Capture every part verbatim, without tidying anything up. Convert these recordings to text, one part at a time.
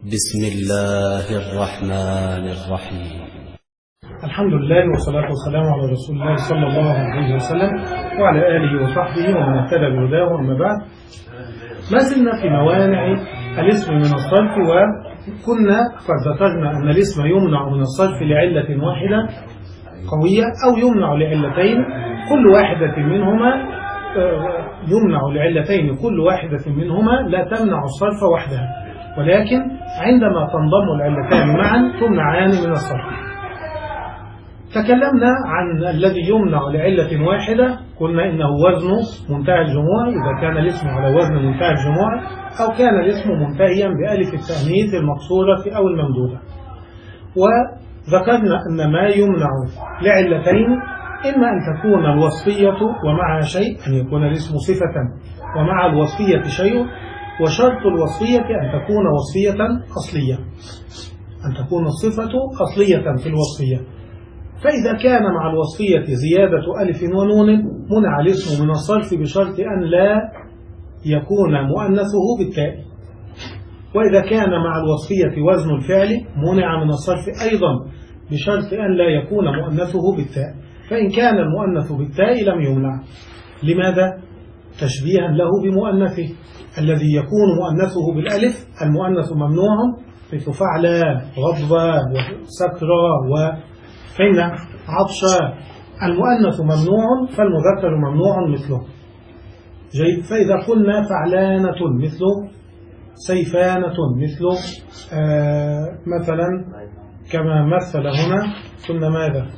بسم الله الرحمن الرحيم. الحمد لله والصلاة والسلام على رسول الله صلى الله عليه وسلم وعلى آله وصحبه ومن اهتدى بهداه. أما بعد، ما زلنا في موانع الاسم من الصرف، وكنا قد ذكرنا أن الاسم يمنع من الصرف لعلة واحدة قوية أو يمنع لعلتين، كل واحدة منهما يمنع لعلتين كل واحدة منهما لا تمنع الصرف وحدها، ولكن عندما تنضم العلتان معا تمنعان من الصرف. تكلمنا عن الذي يمنع لعلة واحدة، قلنا إنه وزنه منتهى الجموع إذا كان الاسم على وزن منتهى الجموع، أو كان الاسم منتهيا بألف التأنيث المقصورة أو الممدودة. وذكرنا أن ما يمنع لعلتين إما أن تكون الوصفية ومعها شيء، أن يكون الاسم صفة ومع الوصفية شيء، وشرط الوصفية أن تكون وصفية أصلية، أن تكون الصفة أصلية في الوصفية. فإذا كان مع الوصفية زيادة ألف ونون منع الاسم من الصرف بشرط أن لا يكون مؤنثه بالتاء. وإذا كان مع الوصفية وزن الفعل منع من الصرف أيضا بشرط أن لا يكون مؤنثه بالتاء، فإن كان المؤنث بالتاء لم يمنع. لماذا؟ تشبيها له بمؤنثه الذي يكون مؤنثه بالألف. المؤنث ممنوع مثل فعل غضب وسكرى وحين عطش. المؤنث ممنوع فالمذكر ممنوع مثله. جيد. فإذا قلنا فعلانة مثل سيفانة مثل آه مثلا كما مثل هنا قلنا ماذا؟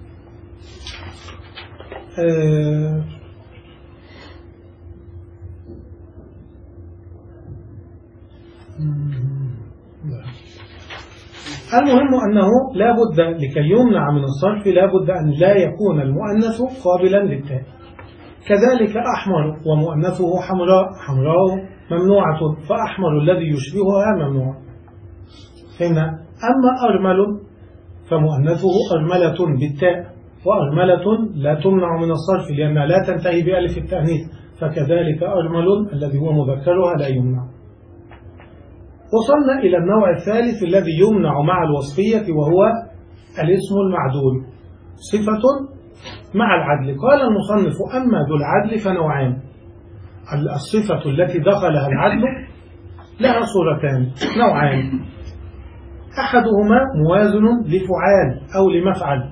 آه المهم أنه لا بد لكي يمنع من الصرف لا بد أن لا يكون المؤنث قابلا للتاء. كذلك أحمر ومؤنثه حمراء، حمراء ممنوعة، فأحمر الذي يشبهها ممنوع. هنا أما أرمل فمؤنثه أرملة بالتاء، وأرملة لا تمنع من الصرف لأنها لا تنتهي بألف التأنيث، فكذلك أرمل الذي هو مذكرها لا يمنع. وصلنا إلى النوع الثالث الذي يمنع مع الوصفية، وهو الاسم المعدول، صفة مع العدل. قال المصنف: أما ذو العدل فنوعان. الصفة التي دخلها العدل لها صورتان، نوعان: أحدهما موازن لفعال أو لمفعل،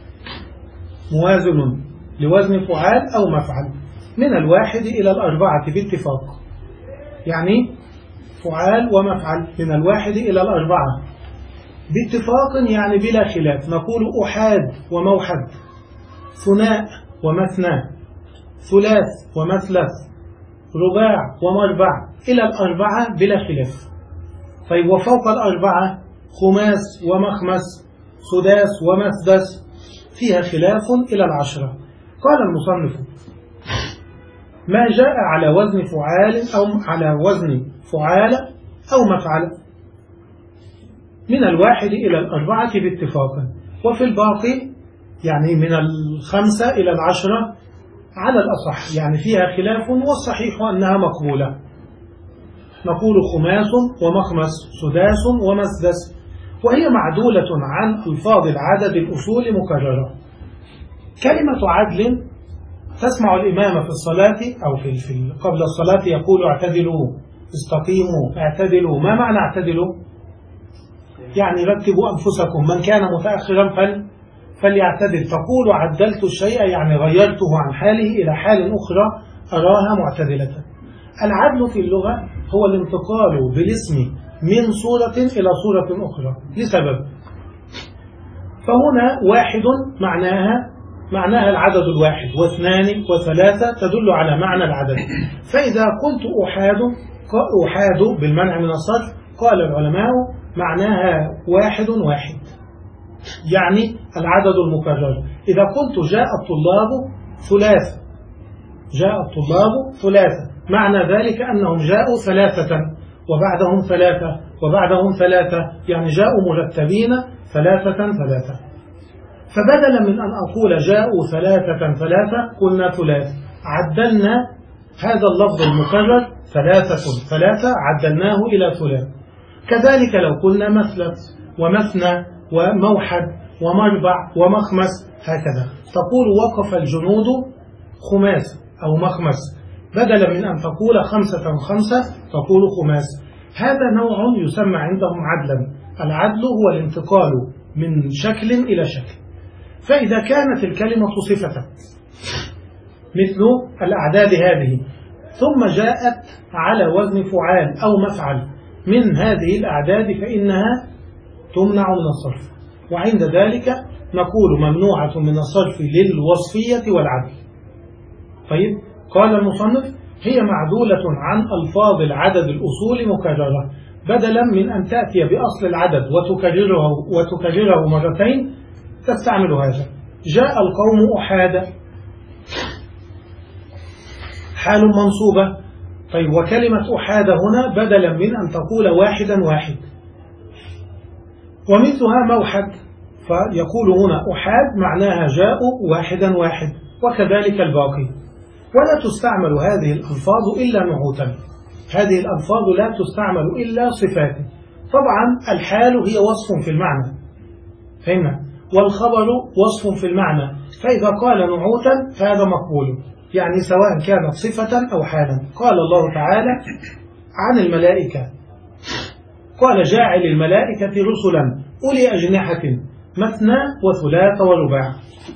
موازن لوزن فعال أو مفعل من الواحد إلى الأربعة باتفاق. يعني فعال ومفعل من الواحد إلى الأربعة باتفاق، يعني بلا خلاف. نقول أحاد وموحد، ثناء ومثنى، ثلاث ومثلث، رباع ومربع، إلى الأربعة بلا خلاف. طيب، وفوق الأربعة خماس ومخمس، سداس ومسدس، فيها خلاف إلى العشرة. قال المصنف: ما جاء على وزن فعال أو على وزن فعال أو مفعل من الواحد إلى الأربعة باتفاق، وفي الباقي يعني من الخمسة إلى العشرة على الأصح، يعني فيها خلاف، والصحيح أنها مقبولة. نقول خماس ومخمس، سداس ومسدس، وهي معدولة عن ألفاظ العدد الأصول مكررة. كلمة عدل تسمع الإمام في الصلاة أو في قبل الصلاة يقول: اعتدلوا، استقيموا، اعتدلوا. ما معنى اعتدلوا؟ يعني رتبوا أنفسكم، من كان متأخرا فل فليعتدل. تقول عدلت الشيء يعني غيرته عن حاله إلى حال أخرى أراها معتدلة. العدل في اللغة هو الانتقال بالاسم من صورة إلى صورة أخرى لسبب. فهنا واحد معناها معناها العدد الواحد، واثنان وثلاثة تدل على معنى العدد. فإذا قلت أحاد أحاد بالمنع من الصرف، قال العلماء معناها واحد واحد، يعني العدد المكرر. إذا قلت جاء الطلاب ثلاثة، جاء الطلاب ثلاثة، معنى ذلك أنهم جاءوا ثلاثة وبعدهم ثلاثة وبعدهم ثلاثة، يعني جاءوا مرتبين ثلاثة ثلاثة. فبدلا من أن أقول جاءوا ثلاثة ثلاثة قلنا ثلاث، عدلنا هذا اللفظ المكرر ثلاثة ثلاثة عدلناه إلى ثلاث. كذلك لو قلنا مثلث ومثنى وموحد ومربع ومخمس هكذا، تقول وقف الجنود خماس أو مخمس، بدلا من أن تقول خمسة خمسة تقول خماس. هذا نوع يسمى عندهم عدلا. العدل هو الانتقال من شكل إلى شكل. فإذا كانت الكلمة صفة مثل الأعداد هذه ثم جاءت على وزن فعال أو مفعل من هذه الأعداد فإنها تمنع من الصرف، وعند ذلك نقول ممنوعة من الصرف للوصفية والعدل. طيب، قال المصنف هي معدولة عن ألفاظ العدد الأصول مكررة، بدلا من أن تأتي بأصل العدد وتكرره, وتكرره مرتين تستعمل هذا. جاء القوم أحادة، حال منصوبة. طيب، وكلمة أحادة هنا بدلا من أن تقول واحدا واحد. ومثلها موحد، فيقول هنا أحاد معناها جاءوا واحدا واحد، وكذلك الباقي. ولا تستعمل هذه الألفاظ إلا نعوتا، هذه الألفاظ لا تستعمل إلا صفات. طبعا الحال هي وصف في المعنى، فهمنا، والخبر وصف في المعنى، فإذا قال نعوتا فهذا مقبول، يعني سواء كانت صفة أو حالا. قال الله تعالى عن الملائكة قال جاعل الملائكة رسلا أولي أجنحة مثنى وثلاث ورباع.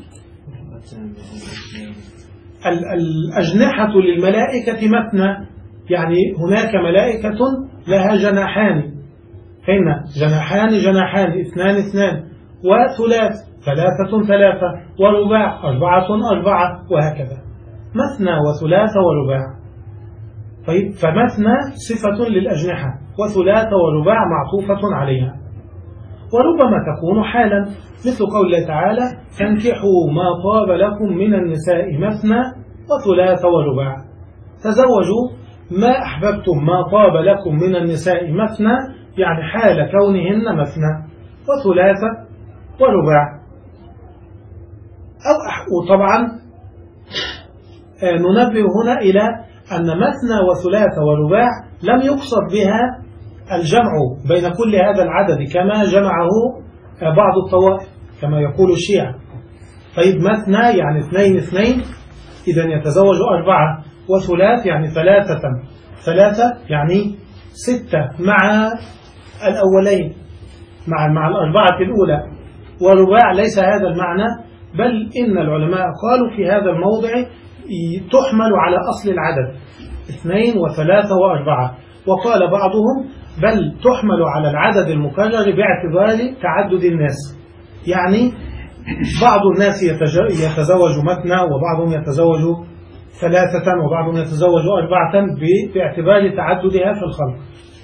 الأجنحة للملائكة مثنى، يعني هناك ملائكة لها جناحان، فإن جناحان جناحان اثنان اثنان، وثلاث ثلاثة ثلاثة، ورباع أربعة أربعة، وهكذا مثنى وثلاث ورباع. طيب، فمثنى صفة للأجنحة، وثلاث ورباع معطوفة عليها. وربما تكون حالا مثل قول الله تعالى فانكحوا ما طاب لكم من النساء مثنى وثلاث ورباع. تزوجوا ما أحببتم ما طاب لكم من النساء مثنى، يعني حال كونهن مثنى وثلاث ورباع. أو وطبعا ننبه هنا إلى أن مثنى وثلاث ورباع لم يقصد بها الجمع بين كل هذا العدد كما جمعه بعض الطوائف كما يقول الشيعة. طيب، مثنى يعني اثنين اثنين، إذا يتزوج أربعة، وثلاث يعني ثلاثة ثلاثة يعني ستة مع الأولين مع مع الأربعة الأولى. ورباع ليس هذا المعنى، بل إن العلماء قالوا في هذا الموضع تحمل على أصل العدد اثنين وثلاثة وأربعة، وقال بعضهم بل تحمل على العدد المكرر باعتبار تعدد الناس، يعني بعض الناس يتزوج مثنى وبعضهم يتزوج ثلاثة وبعضهم يتزوج أربعة باعتبار تعددها في الخلق.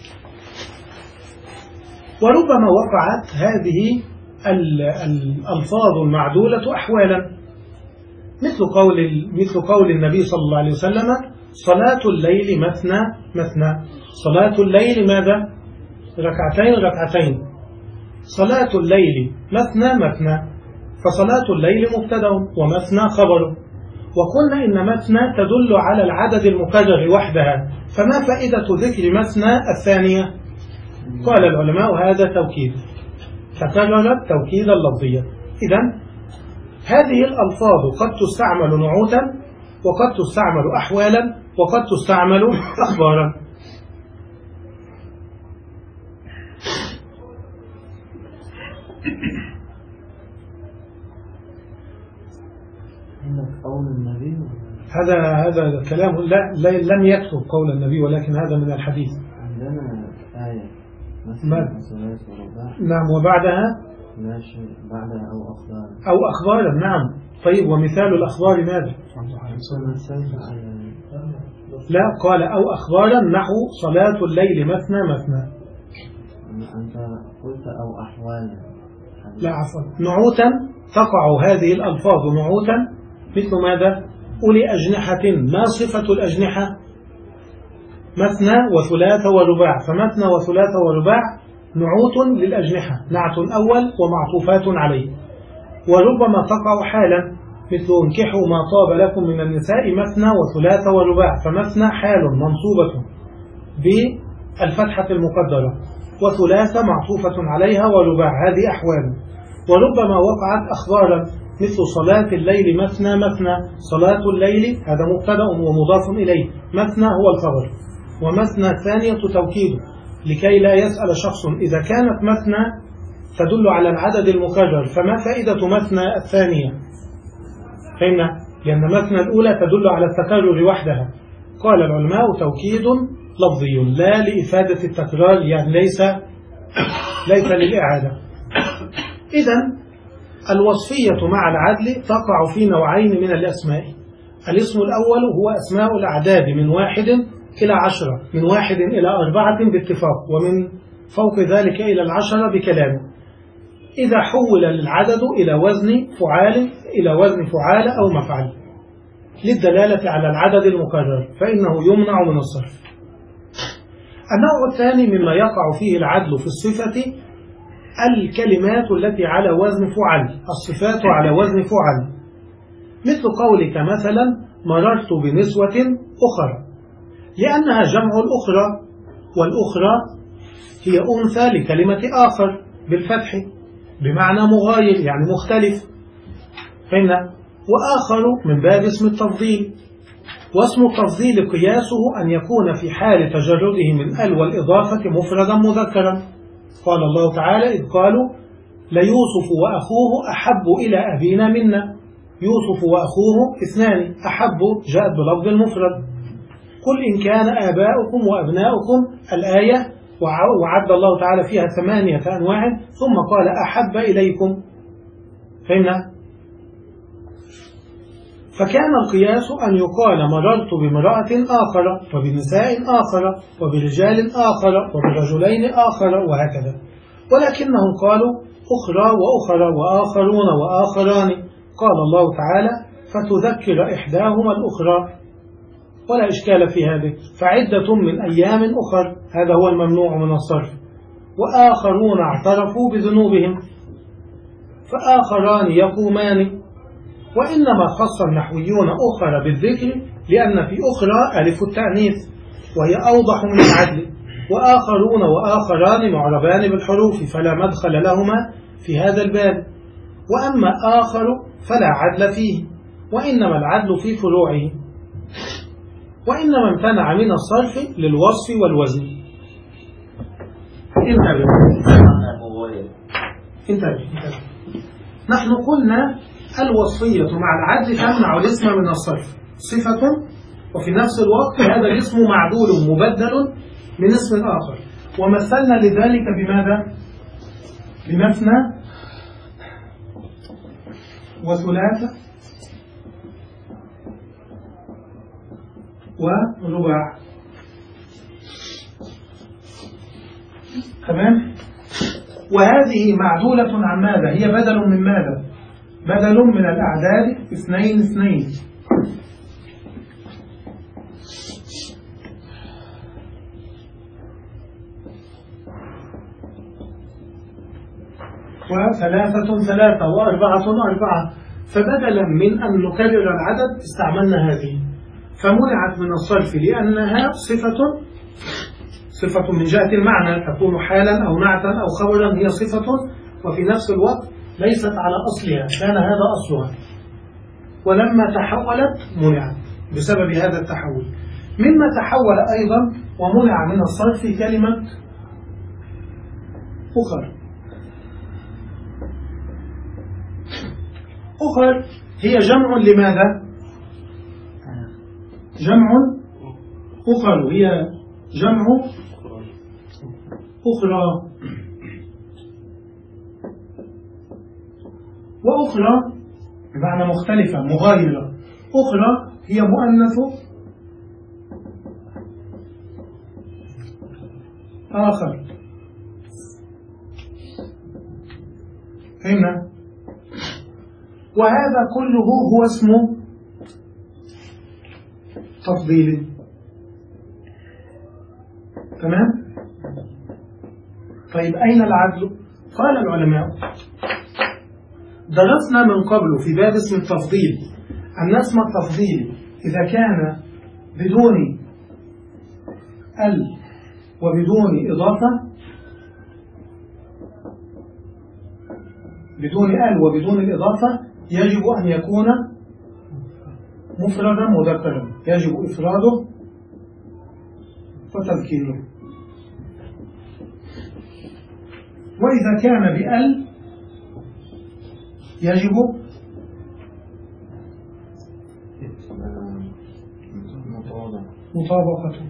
وربما وقعت هذه الألفاظ المعدولة أحوالا، مثل قول مثل قول النبي صلى الله عليه وسلم صلاة الليل مثنى مثنى. صلاة الليل ماذا؟ ركعتين ركعتين. صلاة الليل مثنى مثنى، فصلاة الليل مبتدأ ومثنى خبر. وقلنا إن مثنى تدل على العدد المكرر وحدها، فما فائدة ذكر مثنى الثانية؟ قال العلماء هذا توكيد، تكررت توكيدا لفظيا. إذن هذه الألفاظ قد تستعمل نعوتا، وقد تستعمل أحوالا، وقد تستعمل أخبارا. قول النبي هذا هذا الكلام لا, لا لم يكتب قول النبي، ولكن هذا من الحديث. عندنا آية ما نعم، وبعدها ماشي بعدها أو أخبار أو أخبارا. نعم. طيب، ومثال الأخبار ماذا؟ لا، قال أو أخبارا نحو صلاة الليل مثنى مثنى. أنت قلت أو أحوالا. لا عفوا، نعوتا تقع هذه الألفاظ نعوتا مثل ماذا؟ أولي أجنحة. ما صفة الأجنحة؟ مثنى وثلاث ورباع، فمثنى وثلاث ورباع نعوت للأجنحة، نعت أول ومعطوفات عليه. وربما تقع حالا مثل انكحوا ما طاب لكم من النساء مثنى وثلاث ورباع، فمثنى حال منصوبة بالفتحة المقدرة، وثلاثة معطوفة عليها ورباع، هذه أحوال. وربما وقعت أخبارا مثل صلاة الليل مثنى مثنى، صلاة الليل هذا مبتدأ ومضاف إليه، مثنى هو الخبر، ومثنى الثانية توكيد، لكي لا يسأل شخص إذا كانت مثنى تدل على العدد المكرر فما فائدة مثنى الثانية؟ فهمنا؟ لأن مثنى الأولى تدل على التكرر وحدها. قال العلماء توكيد لفظي لا لإفادة التكرار، يعني ليس ليس للإعادة. إذن الوصفية مع العدل تقع في نوعين من الأسماء. الاسم الأول هو أسماء الأعداد من واحد إلى عشرة، من واحد إلى أربعة باتفاق، ومن فوق ذلك إلى العشرة بكلام. إذا حول العدد إلى وزن فعال إلى وزن فعال أو مفعل للدلالة على العدد المكرر فإنه يمنع من الصرف. النوع الثاني مما يقع فيه العدل في الصفة الكلمات التي على وزن فعل، الصفات على وزن فعل، مثل قولك مثلا مررت بنسوة أخرى، لأنها جمع الأخرى، والأخرى هي أنثى لكلمة آخر بالفتح بمعنى مغاير يعني مختلف. فهمنا؟ وآخر من باب اسم التفضيل، واسم التفضيل قياسه أن يكون في حال تجرده من ال والإضافة مفردا مذكرا. قال الله تعالى إذ قالوا ليوسف وأخوه أحب إلى أبينا منا، يوسف وأخوه اثنان، أحب جاءت بلفظ المفرد. قل إن كان آباؤكم وأبناؤكم الآية، وعد الله تعالى فيها ثمانية أنواع ثم قال أحب إليكم. فهمنا؟ فكان القياس أن يقال مررت بامرأة آخر وبنساء آخر وبرجال آخر وبرجلين آخر وهكذا، ولكنهم قالوا أخرى وأخرى وآخرون وآخران. قال الله تعالى فتذكر إحداهما الأخرى، ولا إشكال في هذا، فعدة من أيام أخر هذا هو الممنوع من الصرف. وآخرون اعترفوا بذنوبهم فآخران يقومان. وإنما خص النحويون أخرى بالذكر لأن في أخرى ألف التأنيث وهي أوضح من العدل، وآخرون وآخران معربان بالحروف فلا مدخل لهما في هذا الباب. وأما آخر فلا عدل فيه، وإنما العدل في فروعه. وإنما امتنع من الصرف للوصف والوزن. انتبه انتبه نحن قلنا الوصفية مع العدل تمنع الاسم من الصرف صفة، وفي نفس الوقت هذا الاسم معدول مبدل من اسم آخر. ومثلنا لذلك بماذا؟ بمثنى وثلاثة ورباع. تمام؟ وهذه معدولة عن ماذا؟ هي بدل من ماذا؟ بدل من الأعداد اثنين اثنين، وثلاثة ثلاثة وأربعة أربعة. فبدلا من أن نكرر العدد استعملنا هذه، فمنعت من الصرف لأنها صفة صفة من جهة المعنى، تكون حالا أو نعتا أو خبرا، هي صفة وفي نفس الوقت ليست على أصلها، كان هذا أصلها، ولما تحولت منعت بسبب هذا التحول. مما تحول أيضا ومنع من الصرف كلمة أخر. أخر هي جمع لماذا؟ جمع أخر، هي جمع أخرى. وأخرى بمعنى مختلفة مغايرة. أخرى هي مؤنث آخر. هنا وهذا كله هو اسمه تفضيل. تمام؟ طيب أين العدل؟ قال العلماء درسنا من قبل في باب اسم التفضيل أن اسم التفضيل إذا كان بدون ال وبدون إضافة بدون ال وبدون الإضافة يجب أن يكون مفردا مذكرا، يجب إفراده وتذكيره. وإذا كان بأل يجب مطابقته.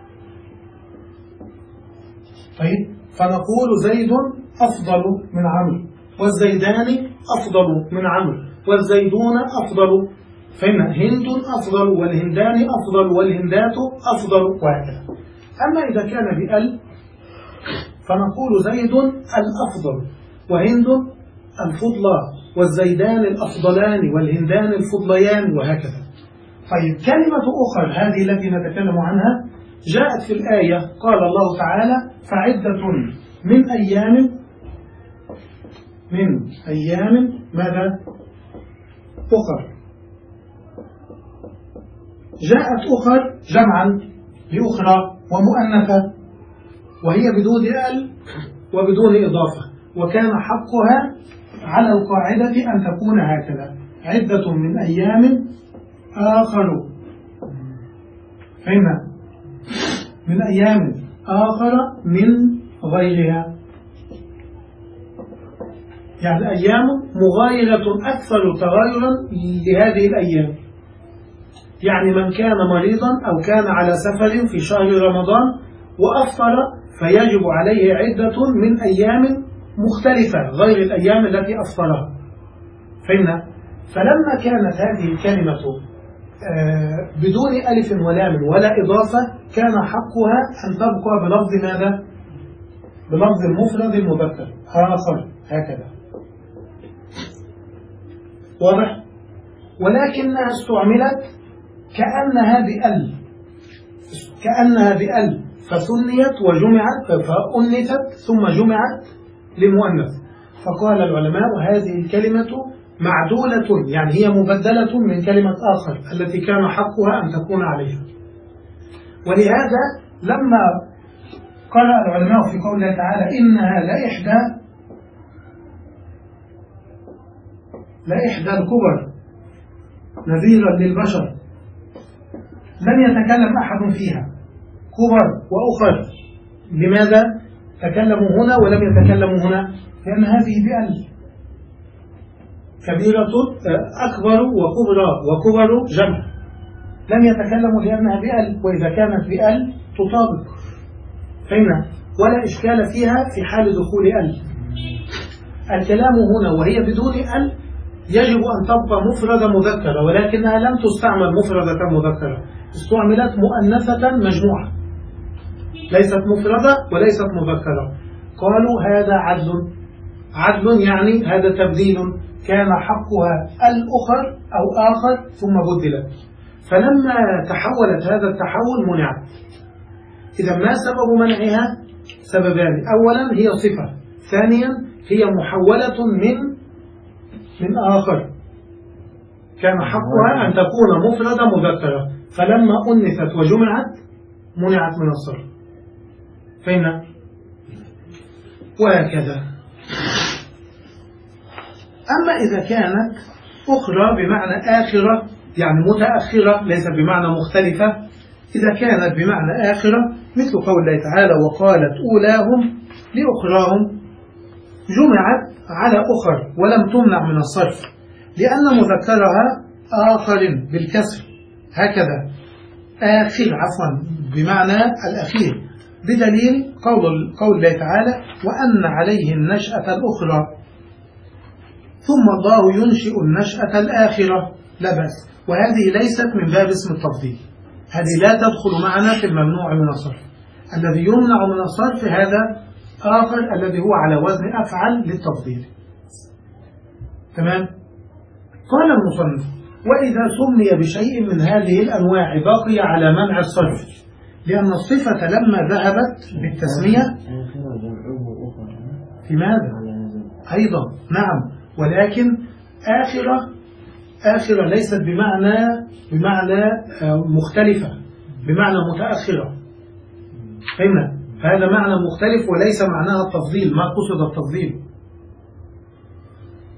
طيب، فنقول زيد أفضل من عمرو، والزيدان أفضل من عمرو، والزيدون أفضل، فإن هند أفضل والهندان أفضل والهندات أفضل، وهكذا. أما إذا كان بأل فنقول زيد الأفضل وهند الفضلى والزيدان الأفضلان والهندان الفضليان، وهكذا. طيب، كلمة أخرى هذه التي نتكلم عنها جاءت في الآية، قال الله تعالى فعدة من أيام من أيام ماذا؟ أخر. جاءت أخر جمعا لأخرى ومؤنثة، وهي بدون ال وبدون إضافة، وكان حقها على القاعدة أن تكون هكذا: عدة من أيام آخر، فهمنا، من أيام آخر من غيرها، يعني الأيام مغايرة أكثر تغيرا لهذه الأيام. يعني من كان مريضا أو كان على سفر في شهر رمضان وأفطر فيجب عليه عدة من أيام مختلفة غير الأيام التي أفطرها، فهمنا. فلما كانت هذه الكلمة بدون ألف ولام ولا إضافة كان حقها أن تبقى بلفظ ماذا؟ بلفظ المفرد المذكر آخر، هكذا، واضح؟ ولكنها استعملت كأنها بأل، كأنها بأل فثنيت وجمعت فأنثت ثم جمعت لمؤنث. فقال العلماء هذه الكلمة معدولة، يعني هي مبدلة من كلمة آخر التي كان حقها أن تكون عليها. ولهذا لما قرأ العلماء في قوله تعالى إنها لإحدى لإحدى الكبر نذيرا للبشر، لم يتكلم أحد فيها كبر وأخر. لماذا تكلموا هنا ولم يتكلموا هنا؟ لأن هذه بأل، كبيرة أكبر وكبرى، وكبر جمع، لم يتكلموا لأنها بأل، وإذا كانت بأل تطابق، فهمنا، ولا إشكال فيها في حال دخول أل. الكلام هنا وهي بدون أل يجب أن تبقى مفردة مذكرة، ولكنها لم تستعمل مفردة مذكرة، استعملت مؤنثة مجموعة، ليست مفردة وليست مذكرة. قالوا هذا عدل، عدل يعني هذا تبديل، كان حقها الأخر أو آخر ثم بدلت، فلما تحولت هذا التحول منعت. إذا ما سبب منعها؟ سببان: أولا هي صفة، ثانيا هي محولة من من آخر، كان حقها أن تكون مفردة مذكرة، فلما أنثت وجمعت منعت من الصرف، فهمنا؟ وهكذا. أما إذا كانت أخرى بمعنى آخرة، يعني متأخرة، ليس بمعنى مختلفة، إذا كانت بمعنى آخرة مثل قول الله تعالى وقالت أولاهم لأخراهم، جمعت على أخر ولم تمنع من الصرف، لأن مذكرها آخر بالكسر، هكذا آخر عفوا بمعنى الأخير، بدليل قول قول الله تعالى وأن عليه النشأة الأخرى ثم الله ينشئ النشأة الآخرة، لا بأس. وهذه ليست من باب اسم التفضيل، هذه لا تدخل معنا في الممنوع من الصرف. الذي يمنع من الصرف هذا آخر الذي هو على وزن أفعل للتفضيل، تمام. قال المصنف وإذا سمي بشيء من هذه الأنواع بقي على منع الصرف، لأن الصفة لما ذهبت بالتسمية في ماذا؟ أيضا نعم، ولكن آخرة آخرة ليست بمعنى بمعنى مختلفة، بمعنى متأخرة، فهمنا؟ هذا معنى مختلف وليس معناها التفضيل، ما قصد التفضيل.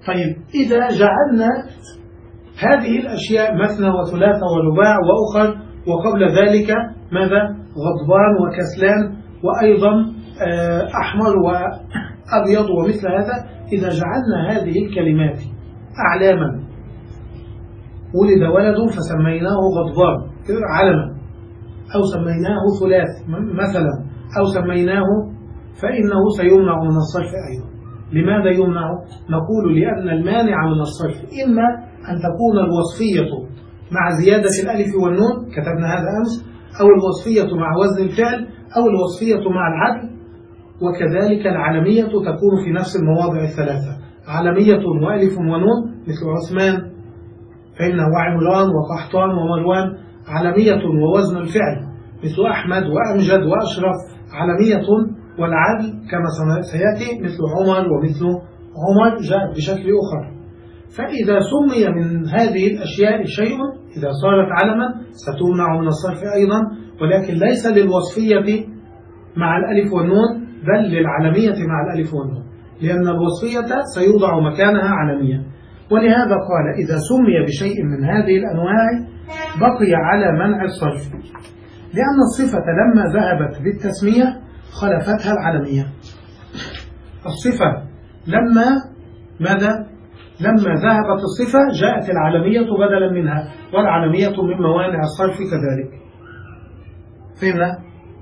طيب إذا جعلنا هذه الأشياء مثنى وثلاثة ورباع وأخر وقبل ذلك ماذا؟ غضبان وكسلان وأيضا أحمر وأبيض ومثل هذا. إذا جعلنا هذه الكلمات أعلاما، ولد ولد فسميناه غضبان علما، أو سميناه ثلاث مثلا، أو سميناه، فإنه سيمنع من الصرف أيضا. لماذا يمنع؟ نقول لأن المانع من الصرف إما أن تكون الوصفية مع زيادة الألف والنون، كتبنا هذا أمس، أو الوصفية مع وزن الفعل، أو الوصفية مع العدل، وكذلك العلمية تكون في نفس المواضع الثلاثة، علمية وألف ونون مثل عثمان فإنه وعمران وقحطان ومروان، علمية ووزن الفعل مثل أحمد وأمجد وأشرف، علمية والعدل كما سيأتي مثل عمر ومثل عمر جاءت بشكل أخر. فإذا سمي من هذه الأشياء شيء إذا صارت علما ستمنع من الصرف أيضا، ولكن ليس للوصفية مع الألف والنون بل للعلمية مع الألف والنون، لأن الوصفية سيوضع مكانها علمية. ولهذا قال إذا سمي بشيء من هذه الأنواع بقي على منع الصرف، لأن الصفة لما ذهبت بالتسمية خلفتها العلمية. الصفة لما ماذا؟ لما ذهبت الصفة جاءت العلمية بدلا منها، والعلمية من موانع الصرف كذلك. فهمنا؟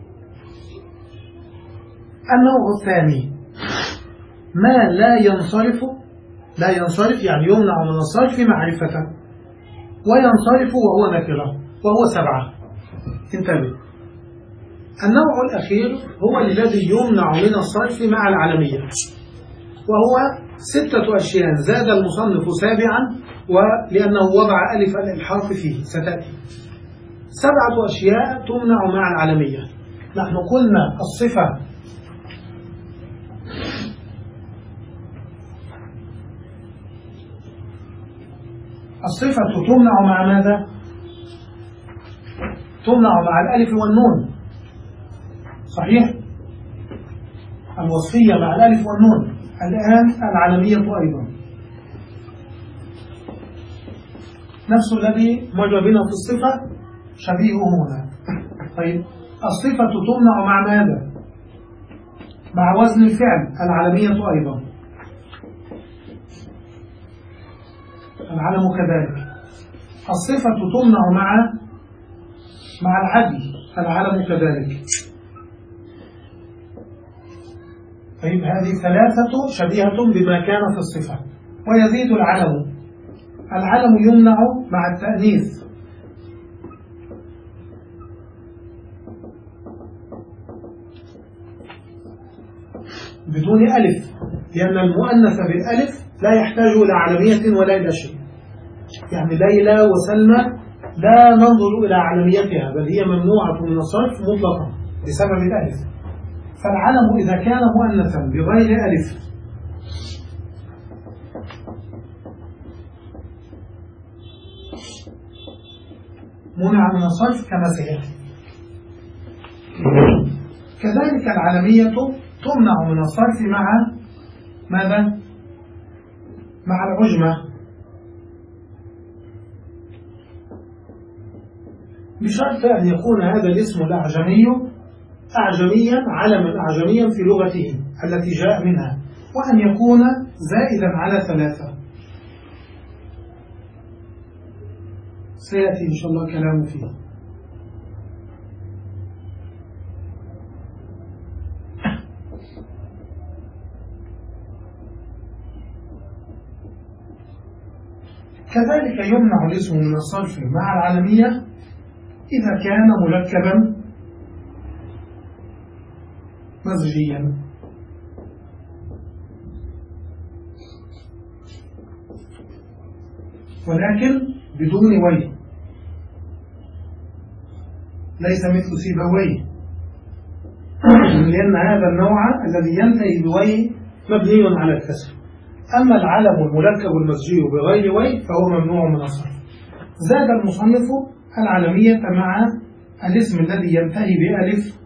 النوع الثاني ما لا ينصرف، لا ينصرف يعني يمنع من الصرف معرفة، وينصرف وهو نكرة، وهو سبعة. انتبه، النوع الأخير هو الذي يمنع من الصرف مع العلمية، وهو ستة أشياء زاد المصنف سابعا ولأنه وضع ألف الإلحاق فيه ستأتي. سبعة أشياء تمنع مع العلمية. نحن قلنا الصفة الصفة تمنع مع ماذا؟ تمنع مع الألف والنون، صحيح؟ الوصفية مع الألف والنون. الآن العلمية أيضا نفس الذي مر بنا في الصفة شبيهه هنا. طيب الصفة تمنع مع ماذا؟ مع وزن الفعل، العلمية أيضا، العلم كذلك. الصفة تمنع مع مع العدل، العلم كذلك. طيب هذه ثلاثة شبيهة بما كان في الصفة. ويزيد العلم، العلم يمنع مع التأنيث، بدون ألف، لأن المؤنث بالألف لا يحتاج إلى علمية ولا إلى شيء. يعني ليلى وسلمى لا ننظر إلى علميتها، بل هي ممنوعة من الصرف مطلقا بسبب الألف. فالعلم إذا كان مؤنثا بغير ألف منع من الصرف كما سيأتي. كذلك العلمية تمنع من الصرف مع ماذا؟ مع العجمة، بشرط أن يكون هذا الاسم الأعجمي أعجميا علما أعجميا في لغته التي جاء منها، وأن يكون زائدا على ثلاثة. سيأتي إن شاء الله كلام فيه. كذلك يمنع الاسم من الصرف مع العلمية إذا كان مركبا مزجيا، ولكن بدون وي، ليس مثل سيبويه، لأن هذا النوع الذي ينتهي بوي مبني على الكسر. أما العلم المركب المزجي بغير وي فهو ممنوع من الصرف. زاد المصنف العلمية مع الاسم الذي ينتهي بألف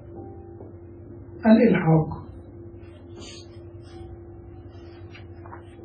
الإلحاق.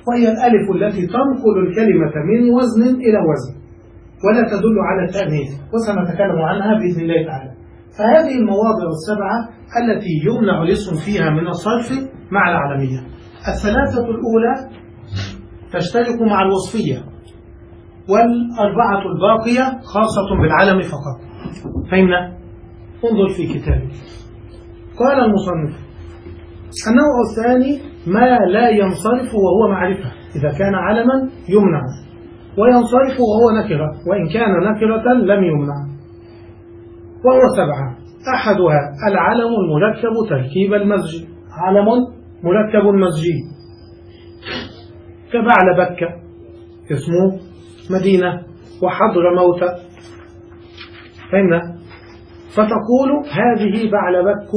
وهي الألف التي تنقل الكلمة من وزن إلى وزن ولا تدل على التأنيث، وسنتكلم عنها بإذن الله تعالى. فهذه المواضع السبعة التي يمنع الاسم فيها من الصرف مع العلمية. الثلاثة الأولى تشترك مع الوصفية، والأربعة الباقية خاصة بالعلم فقط. فهمنا؟ انظر في كتابه. قال المصنف: النوع الثاني ما لا ينصرف وهو معرفة، إذا كان علما يمنع، وينصرف وهو نكرة، وإن كان نكرة لم يمنع. وهو سبعة: أحدها العلم المركب تركيب المزجي، علم مركب مزجي كبعل بكة اسمه مدينة وحضر موت. فهمنا؟ فتقول هذه بعل بك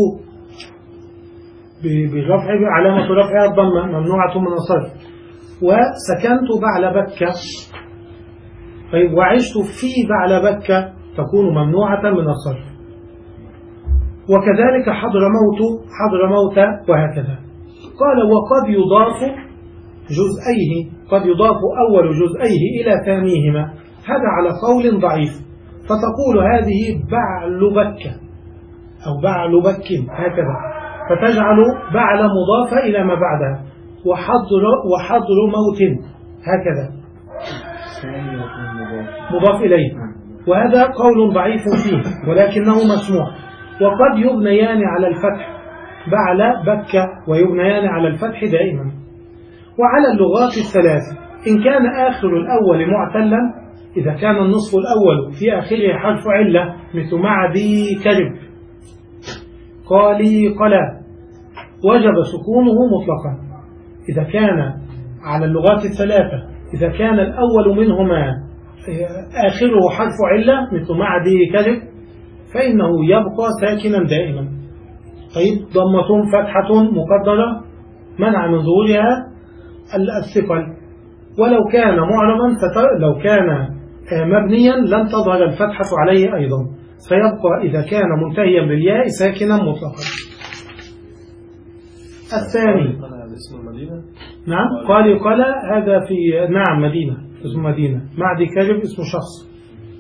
برفع علامة رفعها الضمة ممنوعة من الصرف، وسكنت بعل بكة طيب وعشت في بعل بكة تكون ممنوعة من الصرف، وكذلك حضر موت حضر موت وهكذا. قال: وقد يضاف جزئيه، قد يضاف أول جزئيه إلى ثانيهما، هذا على قول ضعيف، فتقول هذه بعل بكة أو بعل بك هكذا، فتجعل بعل مضافة إلى ما بعدها، وحضر وحضر موت هكذا مضاف إليه، وهذا قول ضعيف فيه ولكنه مسموع. وقد يبنيان على الفتح بعل بكة ويبنيان على الفتح دائما. وعلى اللغات الثلاث إن كان آخر الأول معتلا، إذا كان النصف الأول في آخره حرف علة مثل معدي كرب قالي قلا، وجب سكونه مطلقا. إذا كان على اللغات الثلاثة إذا كان الأول منهما آخره حرف علة مثل معدي كرب فإنه يبقى ساكنا دائما. طيب ضمة فتحة مقدرة منع من ظهورها الثقل، ولو كان معربا لو كان مبنيا لن تظهر الفتحة عليه أيضا، فيبقى إذا كان منتهيا بالياء ساكنا مطلقا. الثاني نعم قال قال هذا في نعم مدينة اسم مدينة، معدي كرب اسم شخص.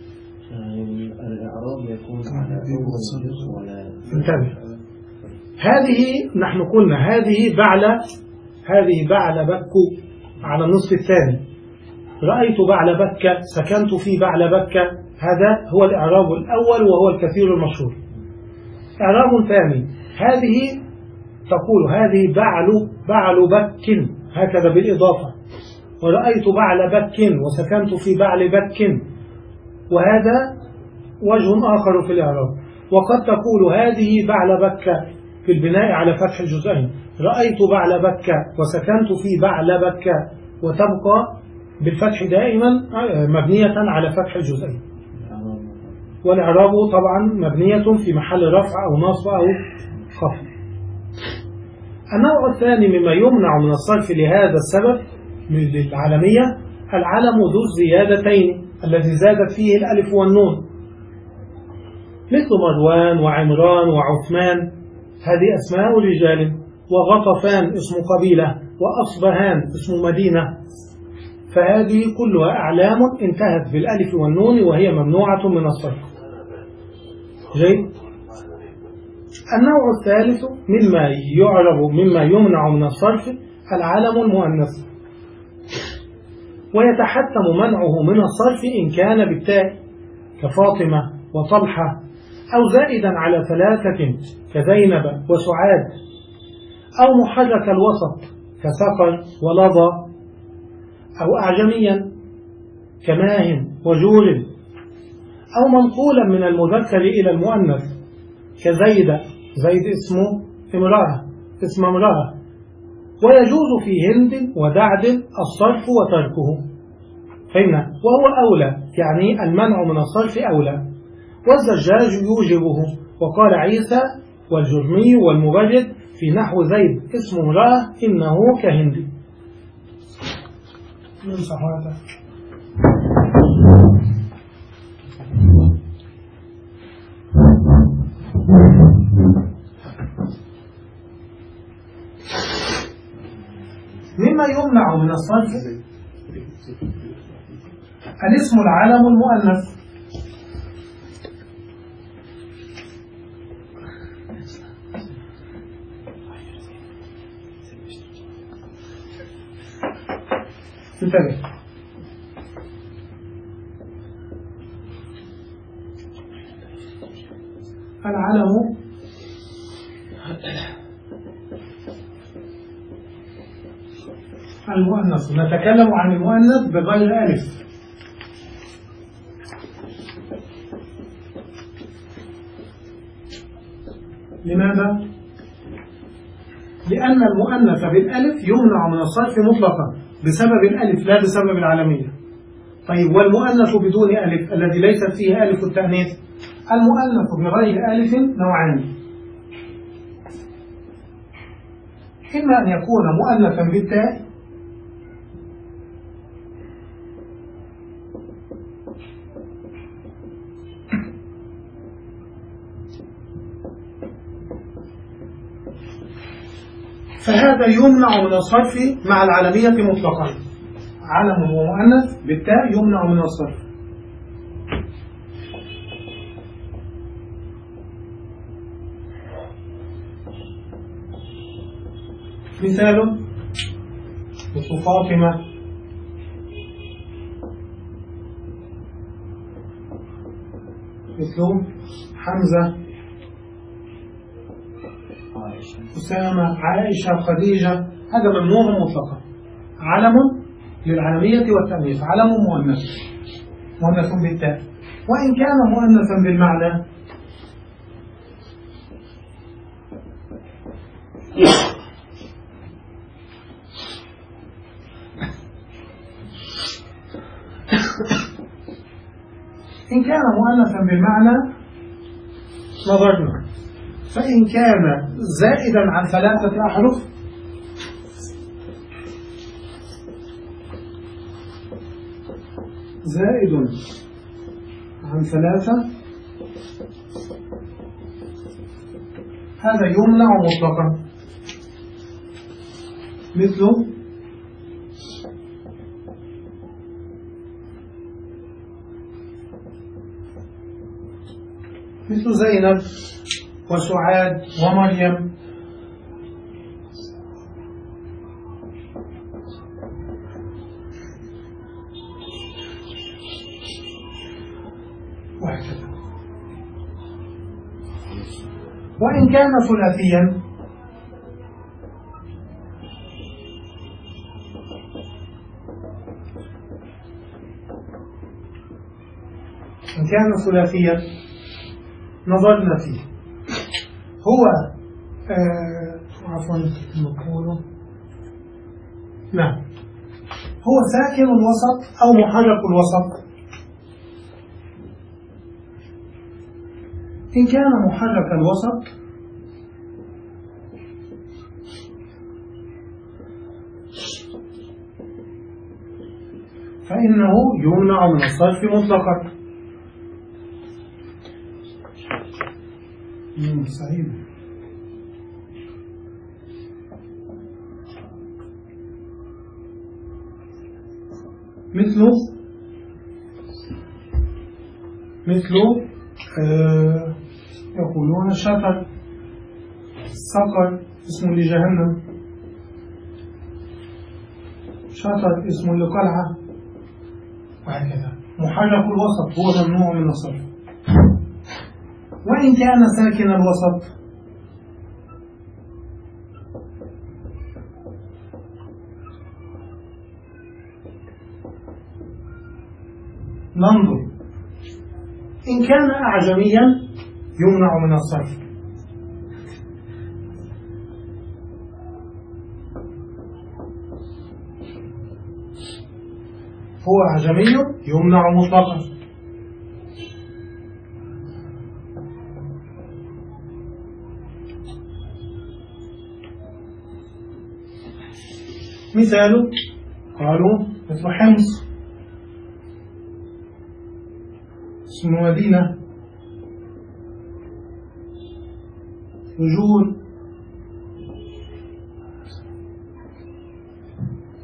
الإعراب يكون على أول ولا انتبه، هذه نحن قلنا هذه بعل هذه بعل بك على النصف الثاني، رأيت بعل بكة سكنت في بعل بكة، هذا هو الإعراب الأول وهو الكثير المشهور. إعراب ثاني هذه تقول هذه بعل بعل بك هكذا بالإضافة، ورأيت بعل بك وسكنت في بعل بك، وهذا وجه آخر في الإعراب. وقد تقول هذه بعل بكة في البناء على فتح الجزئين، رأيت بعل بكة وسكنت في بعل بكة، وتبقى بالفتح دائما مبنية على فتح الجزئين، والإعراب طبعا مبنية في محل رفع أو نصب أو خفض. النوع الثاني مما يمنع من الصرف لهذا السبب للعلمية العلم ذو الزيادتين الذي زادت فيه الألف والنون، مثل مروان وعمران وعثمان، هذه أسماء رجال، وغطفان اسم قبيلة، وأصبهان اسم مدينة، فهذه كلها أعلام انتهت بالألف والنون وهي ممنوعة من الصرف. جيد. النوع الثالث مما يعرب مما يمنع من الصرف العلم المؤنث، ويتحتم منعه من الصرف إن كان بالتاء كفاطمة وطلحة، أو زائدا على ثلاثة كزينب وسعاد، أو محرك الوسط كسقر ولظى، أو أعجميا كماهن وجور، أو منقولا من المذكر إلى المؤنث كزيد، زيد اسمه امرأة اسم امرأة. ويجوز في هند ودعد الصرف وتركه. فهمنا؟ وهو أولى، يعني المنع من الصرف أولى، والزجاج يوجبه. وقال عيسى والجرمي والمبرد في نحو زيد اسم امرأة إنه كهندي. نمسح هذا. مما يمنع من الصرف الاسم العلم المؤنث. انتبه، العلم المؤنث، نتكلم عن المؤنث بغير ألف. لماذا؟ لأن المؤنث بالألف يمنع من الصرف مطلقا بسبب الألف لا بسبب العلمية. طيب والمؤنث بدون ألف الذي ليست فيه ألف التأنيث؟ المؤنث بغير ألف نوعان، إما أن يكون مؤنثا بالتاء فهذا يمنع من الصرف مع العلمية مطلقا، علم ومؤنث بالتاء يمنع من الصرف. مثال مثل فاطمة، مثل حمزة، أسامة، عائشة، خديجة، هذا ممنوع مطلقا، علم للعلمية والتأنيث، علم مؤنث، مؤنث بالتاء. وإن كان مؤنثا بالمعنى إن كان مؤنثا بالمعنى نظرنا، فإن كان زائدا عن ثلاثة أحرف زائد عن ثلاثة هذا يمنع مطلقا، مثل مثل زينب وسعاد ومريم. وهكذا. وإن كان ثلاثيا إن كان ثلاثيا نظرنا فيه، هو آه عفوا نقوله نعم هو ساكن الوسط أو محرك الوسط. إن كان محرك الوسط فإنه يمنع من الصرف مطلقا. سعيد مثله مثله آه يقولون شطر، سقر اسم لجهنم، شطر اسم لقلعة، وهكذا. محرك الوسط هو ممنوع من الصرف. وإن كان ساكن الوسط ننظر، إن كان أعجميا يمنع من الصرف، هو أعجمي يمنع مطلقا. مثال قالوا مثل حمص اسم مدينة، فجور،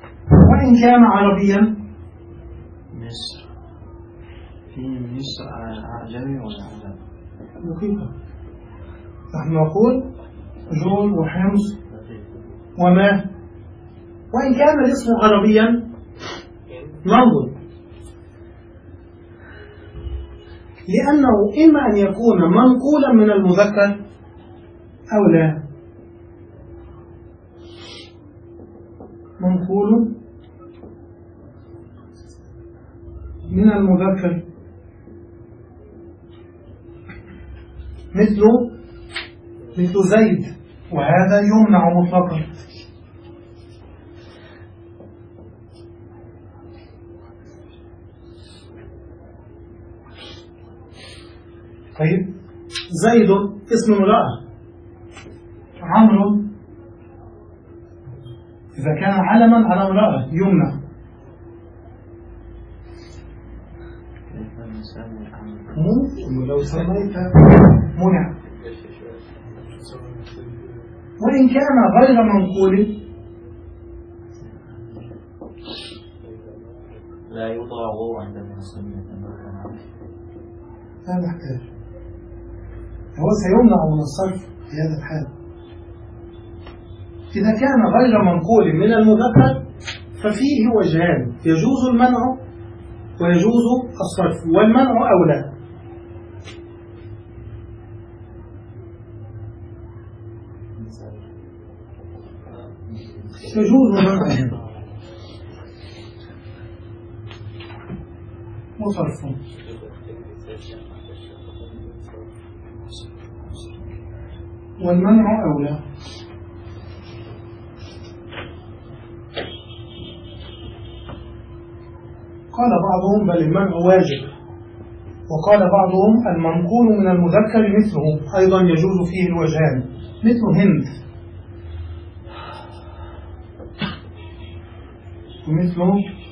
كان عربيا مصر في مصر أعجمي ولا عربي؟ دقيقة. نحن نقول جول وحمص وما، وإن كان الاسم عربيا ننظر، لأنه إما أن يكون منقولا من المذكر أو لا. منقول من المذكر مثل مثل زيد، وهذا يمنع مطلقا. طيب زيد اسم امرأة، عمرو إذا كان علما على امرأة يمنع. لو سميت منع. وإن كان غير منقول لا يوضع هو عندما نسميه لا نحتاج، هو سيمنع من الصرف في هذا الحال. إذا كان غير منقول من المذكر ففيه وجهان، يجوز المنع ويجوز الصرف، والمنع أولى. يجوز المنع وصرف. والمنع أولى. قال بعضهم بل المنع واجب، وقال بعضهم المنقول من المذكر مثله أيضا يجوز فيه الوجهان، مثل هند ومثله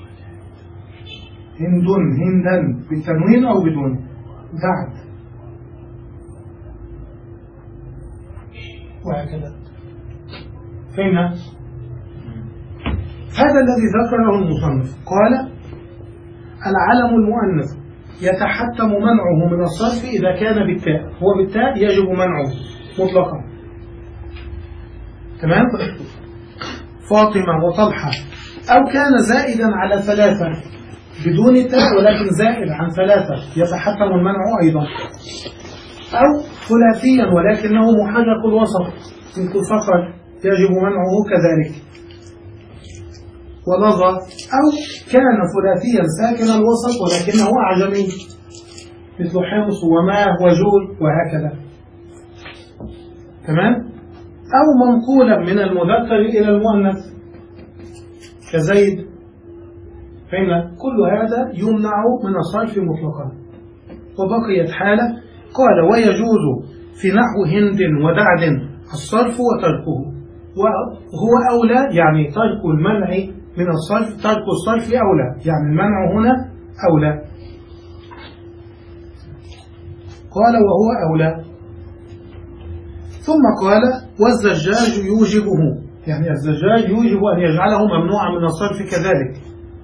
هند هندا بالتنوين أو بدون بعد، وهكذا. فهمنا؟ هذا الذي ذكره المصنف. قال العلم المؤنث يتحتم منعه من الصرف إذا كان بالتاء، هو بالتاء يجب منعه مطلقا. تمام؟ فاطمة وطلحة، أو كان زائدا على ثلاثة بدون التاء ولكن زائد عن ثلاثة يتحتم المنع أيضا، أو ثلاثيا ولكنه محرك الوسط مثل صخر يجب منعه كذلك ولظى، أو كان ثلاثيا ساكن الوسط ولكنه أعجمي مثل حمص وما وجول وهكذا. تمام؟ أو منقولا من المذكر إلى المؤنث كزيد. فهمنا؟ كل هذا يمنع من الصرف مطلقا. وبقيت حالة قال ويجوز في نحو هند ودعد الصرف وتركه، وهو أولى يعني ترك المنع من الصرف، ترك الصرف أولى يعني المنع هنا أولى. قال وهو أولى. ثم قال والزجاج يوجبه، يعني الزجاج يوجب أن يجعله ممنوعا من الصرف كذلك.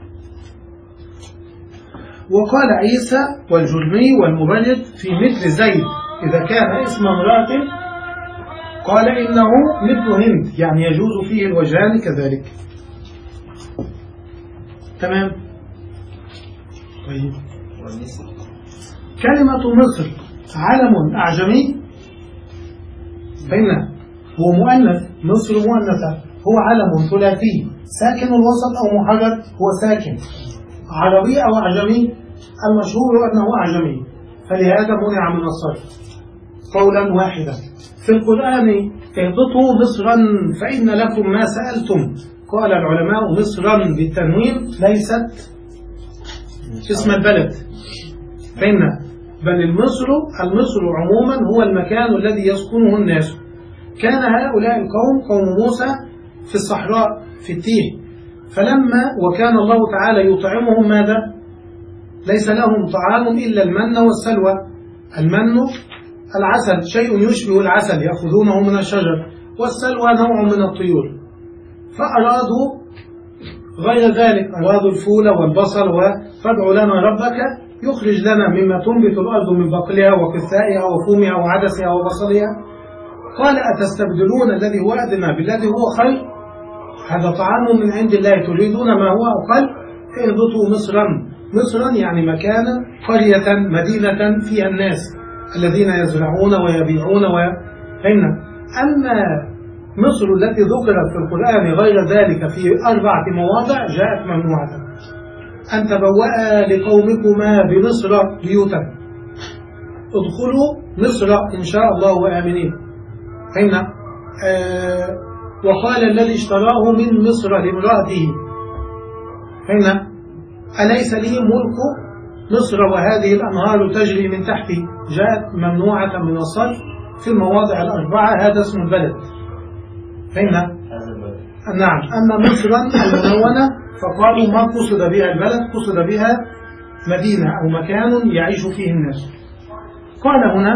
وقال عيسى والجرمي والمبرد في مثل زيد إذا كان اسم امرأة قال إنه مثل هند يعني يجوز فيه الوجهان كذلك. تمام. طيب كلمة مصر علم أعجمي بيننا، هو مؤنث، مصر مؤنثة، هو علم ثلاثي ساكن الوسط أو محرك، هو ساكن عربي أو أعجمي، المشهور أنه أعجمي، فلهذا منع من الصرف قولا واحدا. في القرآن اهبطوا مصرا فإن لكم ما سألتم، قال العلماء مصرا بالتنوين ليست اسم البلد، فإن بل المصر المصر عموما هو المكان الذي يسكنه الناس. كان هؤلاء القوم قوم موسى في الصحراء في التيه، فلما وكان الله تعالى يطعمهم ماذا؟ ليس لهم طعام إلا المن والسلوى. المن العسل، شيء يشبه العسل يأخذونه من الشجر، والسلوى نوع من الطيور. فأرادوا غير ذلك أرادوا الفول والبصل وفادع لنا ربك يخرج لنا مما تنبت الأرض من بقلها وكثائها وفومها وعدسها وبصلها. قال أتستبدلون الذي هو أدنى بالذي هو خير؟ هذا طعام من عند الله تريدون ما هو أقل؟ اهبطوا مصرا. مصرا يعني مكانا، قرية، مدينة فيها الناس الذين يزرعون ويبيعون وهن. أما مصر التي ذكرت في القرآن غير ذلك في أربعة مواضع جاءت ممنوعة. أن تبوأ لقومكما بمصر بيوتا، ادخلوا مصر إن شاء الله آمنين. هن آه وقال الذي اشتراه من مصر لامرأته هن أليس لي ملك مصر وهذه الأنهار تجري من تحتي؟ جاءت ممنوعة من الصرف في المواضع الأربعة. هذا اسم البلد. فهمنا؟ نعم. أما مصرا المنونة فقالوا ما قصد بها البلد، قصد بها مدينة أو مكان يعيش فيه الناس. قال هنا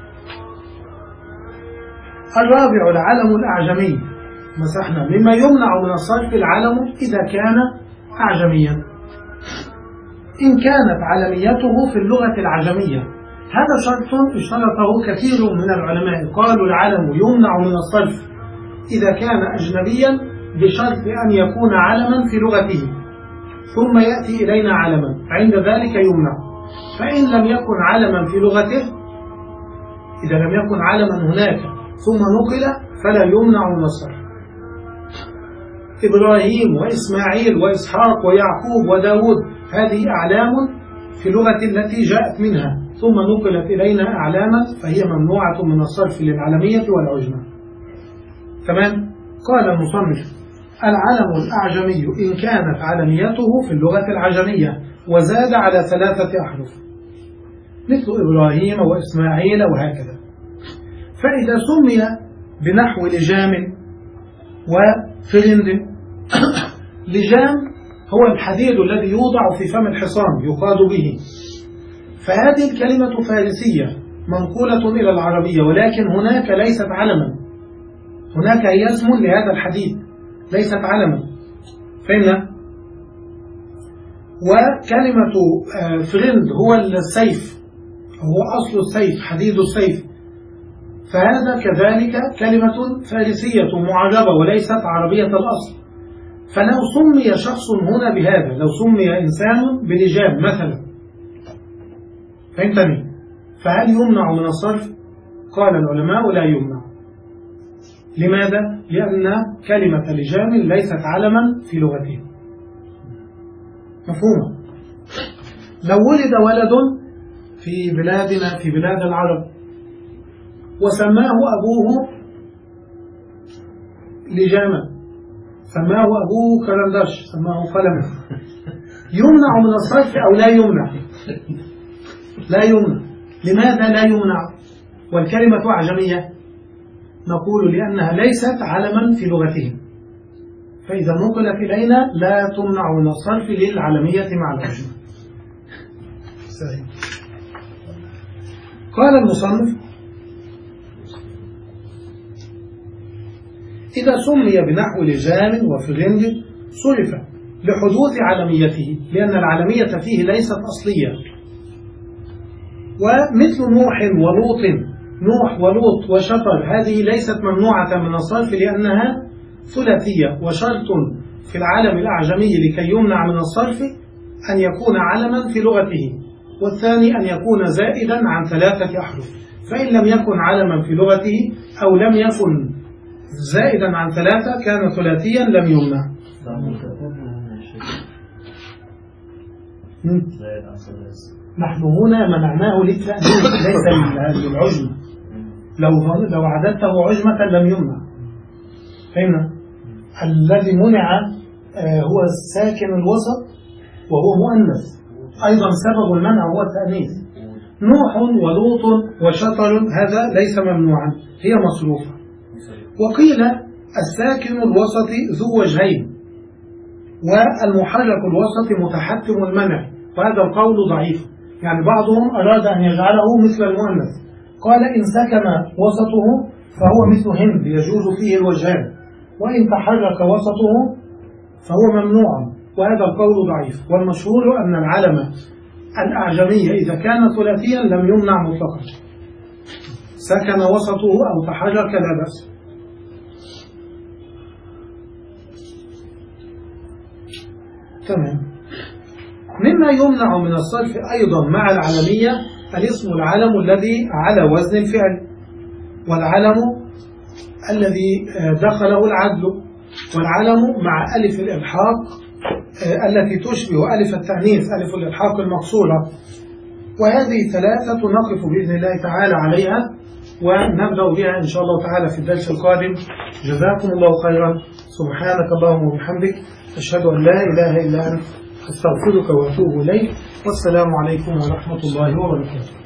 الرابع العلم الأعجمي. مسحنا مما يمنع من الصرف العلم إذا كان أعجميا، إن كانت علميته في اللغة العجمية. هذا شرط اشترطه كثير من العلماء، قالوا العلم يمنع من الصرف إذا كان أجنبيا بشرط أن يكون علما في لغته ثم يأتي إلينا علما، عند ذلك يمنع. فإن لم يكن علما في لغته، إذا لم يكن علما هناك ثم نقل فلا يمنع من الصرف. إبراهيم وإسماعيل وإسحاق ويعقوب وداود هذه أعلام في اللغة التي جاءت منها ثم نقلت إلينا أعلاما، فهي ممنوعة من الصرف للعلمية والعجمة. تمام. قال المصنف العلم الأعجمي إن كانت علميته في اللغة العجمية وزاد على ثلاثة أحرف مثل إبراهيم وإسماعيل وهكذا. فإذا سمي بنحو لجام وفرند. لجام هو الحديد الذي يوضع في فم الحصان يقاد به، فهذه الكلمة فارسية منقولة إلى العربية، ولكن هناك ليست علما، هناك هي اسم لهذا الحديد ليست علما. فهمنا؟ وكلمة فرند هو السيف، هو أصل السيف، حديد السيف، فهذا كذلك كلمة فارسية معربة وليست عربية الأصل. فلو سمي شخص هنا بهذا، لو سمي إنسان بلجام مثلا، فهمتني؟ فهل يمنع من الصرف؟ قال العلماء لا يمنع. لماذا؟ لأن كلمة لجام ليست علما في لغته. مفهوم؟ لو ولد ولد في بلادنا في بلاد العرب وسماه أبوه لجاما، سماه أبوه كرندش، سماه قلما، يمنع من الصرف أو لا يمنع؟ لا يمنع. لماذا لا يمنع والكلمة أعجمية؟ نقول لأنها ليست علما في لغتهم، فإذا نقلت إلينا لا تمنع من الصرف للعلمية مع العجمة. قال المصنف إذا سمي بنحو لجام وفرند صرف لحدوث علميته، لأن العلمية فيه ليست أصلية. ومثل نوح ولوط، نوح ولوط وشطر هذه ليست ممنوعة من الصرف لأنها ثلاثية، وشرط في العلم الأعجمي لكي يمنع من الصرف أن يكون علما في لغته، والثاني أن يكون زائدا عن ثلاثة أحرف. فإن لم يكن علما في لغته أو لم يكن زائدا عن ثلاثة كان ثلاثيا لم يمنع. نحن هنا منعناه للتأنيث ليس للعجمة. لو لو عددته عجمة لم يمنع. فهمنا؟ الذي منع هو الساكن الوسط وهو مؤنث، أيضا سبب المنع هو التأنيث. نوح ولوط وشطر هذا ليس ممنوعا، هي مصروفة. وقيل الساكن الوسط ذو وجهين والمحرك الوسط متحتم المنع، وهذا القول ضعيف. يعني بعضهم أراد أن يجعله مثل المؤنث، قال إن سكن وسطه فهو مثل هند يجوز فيه الوجهان، وإن تحرك وسطه فهو ممنوع وهذا القول ضعيف. والمشهور أن العلم الأعجمي إذا كان ثلاثيا لم يمنع مطلقا، سكن وسطه أو تحرك لا بأس. تمام. مما يمنع من الصرف أيضا مع العلمية الاسم العلم الذي على وزن الفعل، والعلم الذي دخله العدل، والعلم مع ألف الإلحاق التي تشبه ألف التأنيث ألف الإلحاق المقصورة. وهذه ثلاثة نقف بإذن الله تعالى عليها ونبدأ بها إن شاء الله تعالى في الدرس القادم. جزاكم الله خيرا. سبحانك اللهم وبحمدك، أشهد أن لا إله إلا أنت، أستغفرك وأتوب إليك. والسلام عليكم ورحمة الله وبركاته.